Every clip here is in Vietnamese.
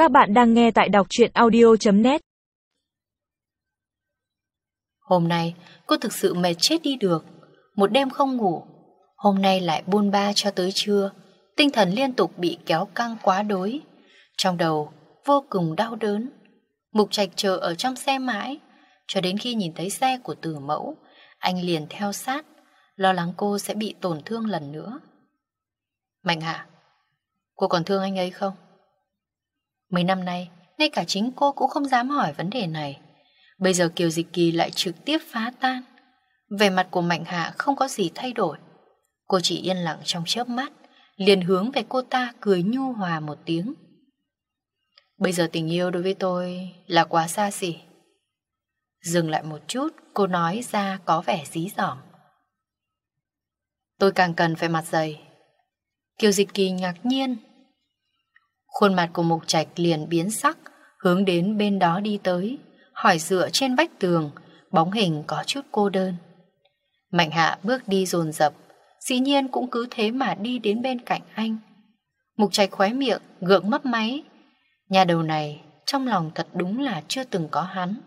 Các bạn đang nghe tại đọc truyện audio.net. Hôm nay cô thực sự mệt chết đi được. Một đêm không ngủ, hôm nay lại buôn ba cho tới trưa. Tinh thần liên tục bị kéo căng quá đối. Trong đầu vô cùng đau đớn. Mục Trạch chờ ở trong xe mãi, cho đến khi nhìn thấy xe của Từ Mẫu, anh liền theo sát, lo lắng cô sẽ bị tổn thương lần nữa. Mạnh Hạ, cô còn thương anh ấy không? Mấy năm nay, ngay cả chính cô cũng không dám hỏi vấn đề này. Bây giờ Kiều Dịch Kỳ lại trực tiếp phá tan. Vẻ mặt của Mạnh Hạ không có gì thay đổi. Cô chỉ yên lặng trong chớp mắt, liền hướng về cô ta cười nhu hòa một tiếng. Bây giờ tình yêu đối với tôi là quá xa xỉ. Dừng lại một chút, cô nói ra có vẻ dí dỏm. Tôi càng cần phải mặt dày. Kiều Dịch Kỳ ngạc nhiên. Khuôn mặt của Mục Trạch liền biến sắc, hướng đến bên đó đi tới, hỏi dựa trên vách tường, bóng hình có chút cô đơn. Mạnh Hạ bước đi dồn dập, dĩ nhiên cũng cứ thế mà đi đến bên cạnh anh. Mục Trạch khóe miệng, gượng mấp máy. Nhà đầu này, trong lòng thật đúng là chưa từng có hắn.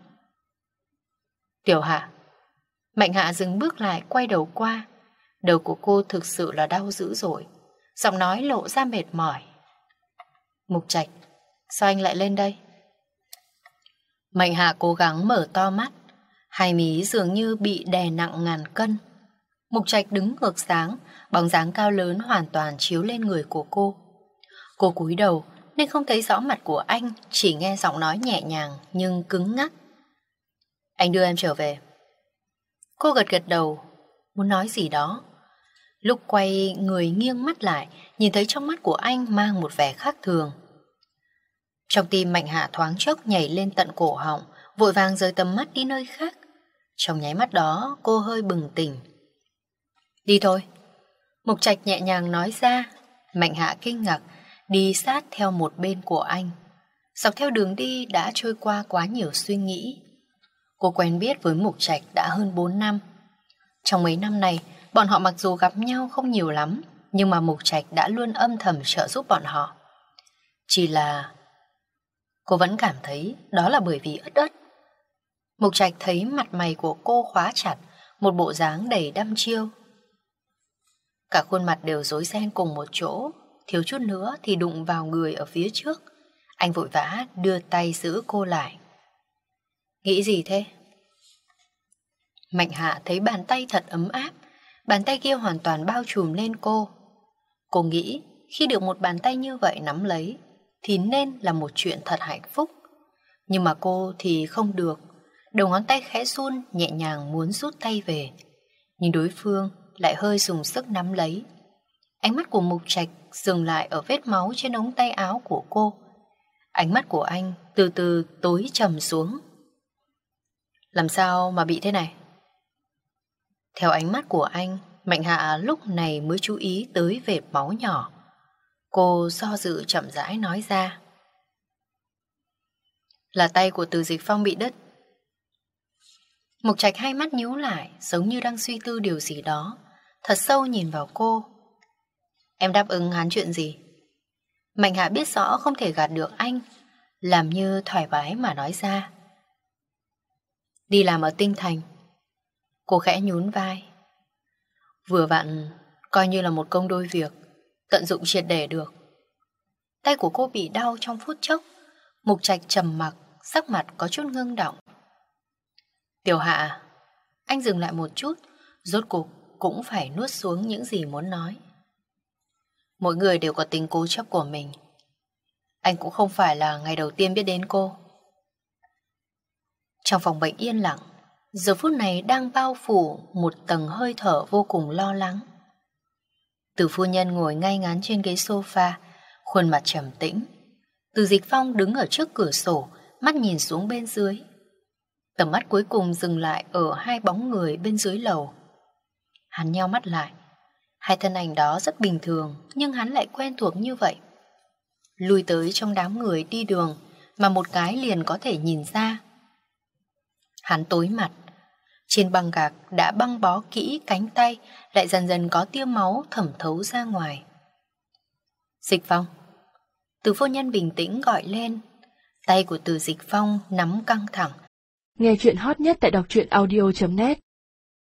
Tiểu Hạ. Mạnh Hạ dừng bước lại, quay đầu qua. Đầu của cô thực sự là đau dữ dội, giọng nói lộ ra mệt mỏi. Mục Trạch, sao anh lại lên đây? Mạnh Hạ cố gắng mở to mắt, hai mí dường như bị đè nặng ngàn cân. Mục Trạch đứng ngược sáng, bóng dáng cao lớn hoàn toàn chiếu lên người của cô. Cô cúi đầu nên không thấy rõ mặt của anh, chỉ nghe giọng nói nhẹ nhàng nhưng cứng ngắc. Anh đưa em trở về. Cô gật gật đầu, muốn nói gì đó. Lúc quay người nghiêng mắt lại, nhìn thấy trong mắt của anh mang một vẻ khác thường. Trong tim Mạnh Hạ thoáng chốc nhảy lên tận cổ họng, vội vàng rời tầm mắt đi nơi khác. Trong nháy mắt đó, cô hơi bừng tỉnh. Đi thôi. Mục Trạch nhẹ nhàng nói ra. Mạnh Hạ kinh ngạc, đi sát theo một bên của anh. Dọc theo đường đi đã trôi qua quá nhiều suy nghĩ. Cô quen biết với Mục Trạch đã hơn 4 năm. Trong mấy năm này, bọn họ mặc dù gặp nhau không nhiều lắm, nhưng mà Mục Trạch đã luôn âm thầm trợ giúp bọn họ. Chỉ là cô vẫn cảm thấy đó là bởi vì ất. Mục Trạch thấy mặt mày của cô khóa chặt, một bộ dáng đầy đăm chiêu. Cả khuôn mặt đều rối ren cùng một chỗ, thiếu chút nữa thì đụng vào người ở phía trước. Anh vội vã đưa tay giữ cô lại. Nghĩ gì thế? Mạnh Hạ thấy bàn tay thật ấm áp, bàn tay kia hoàn toàn bao trùm lên cô. Cô nghĩ khi được một bàn tay như vậy nắm lấy thì nên là một chuyện thật hạnh phúc. Nhưng mà cô thì không được. Đầu ngón tay khẽ run, nhẹ nhàng muốn rút tay về, nhưng đối phương lại hơi dùng sức nắm lấy. Ánh mắt của Mục Trạch dừng lại ở vết máu trên ống tay áo của cô. Ánh mắt của anh từ từ tối trầm xuống. Làm sao mà bị thế này? Theo ánh mắt của anh, Mạnh Hạ lúc này mới chú ý tới vệt máu nhỏ. Cô do dự chậm rãi nói ra. Là tay của Từ Dịch Phong bị đứt. Mục Trạch hai mắt nhíu lại, giống như đang suy tư điều gì đó, thật sâu nhìn vào cô. Em đáp ứng hắn chuyện gì? Mạnh Hạ biết rõ không thể gạt được anh, làm như thoải mái mà nói ra. Đi làm ở Tinh Thành. Cô khẽ nhún vai. Vừa vặn, coi như là một công đôi việc, tận dụng triệt để được. Tay của cô bị đau trong phút chốc. Mục Trạch trầm mặc, sắc mặt có chút ngưng động. Tiểu Hạ. Anh dừng lại một chút, rốt cục cũng phải nuốt xuống những gì muốn nói. Mỗi người đều có tính cố chấp của mình. Anh cũng không phải là ngày đầu tiên biết đến cô. Trong phòng bệnh yên lặng, giờ phút này đang bao phủ một tầng hơi thở vô cùng lo lắng. Từ phu nhân ngồi ngay ngắn trên ghế sofa, khuôn mặt trầm tĩnh. Từ Dịch Phong đứng ở trước cửa sổ, mắt nhìn xuống bên dưới. Tầm mắt cuối cùng dừng lại ở hai bóng người bên dưới lầu. Hắn nheo mắt lại. Hai thân ảnh đó rất bình thường, nhưng hắn lại quen thuộc như vậy. Lui tới trong đám người đi đường mà một cái liền có thể nhìn ra. Hắn tối mặt. Trên băng gạc đã băng bó kỹ cánh tay, lại dần dần có tia máu thẩm thấu ra ngoài. Dịch Phong. Từ phu nhân bình tĩnh gọi lên. Tay của Từ Dịch Phong nắm căng thẳng. Nghe chuyện hot nhất tại đọc truyện audio.net